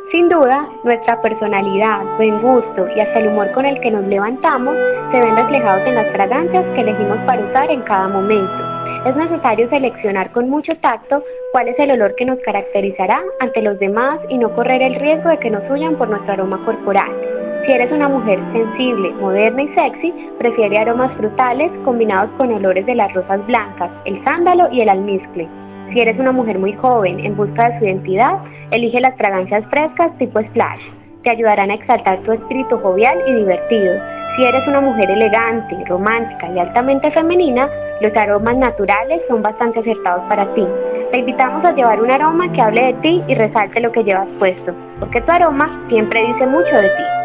Sin duda, nuestra personalidad, buen gusto y hasta el humor con el que nos levantamos se ven reflejados en las fragancias que elegimos para usar en cada momento. Es necesario seleccionar con mucho tacto cuál es el olor que nos caracterizará ante los demás y no correr el riesgo de que nos huyan por nuestro aroma corporal. Si eres una mujer sensible, moderna y sexy, prefiere aromas frutales combinados con olores de las rosas blancas, el sándalo y el almizcle. Si eres una mujer muy joven en busca de su identidad, elige las fragancias frescas tipo splash. Te ayudarán a exaltar tu espíritu jovial y divertido. Si eres una mujer elegante, romántica y altamente femenina, los aromas naturales son bastante acertados para ti. Te invitamos a llevar un aroma que hable de ti y resalte lo que llevas puesto, porque tu aroma siempre dice mucho de ti.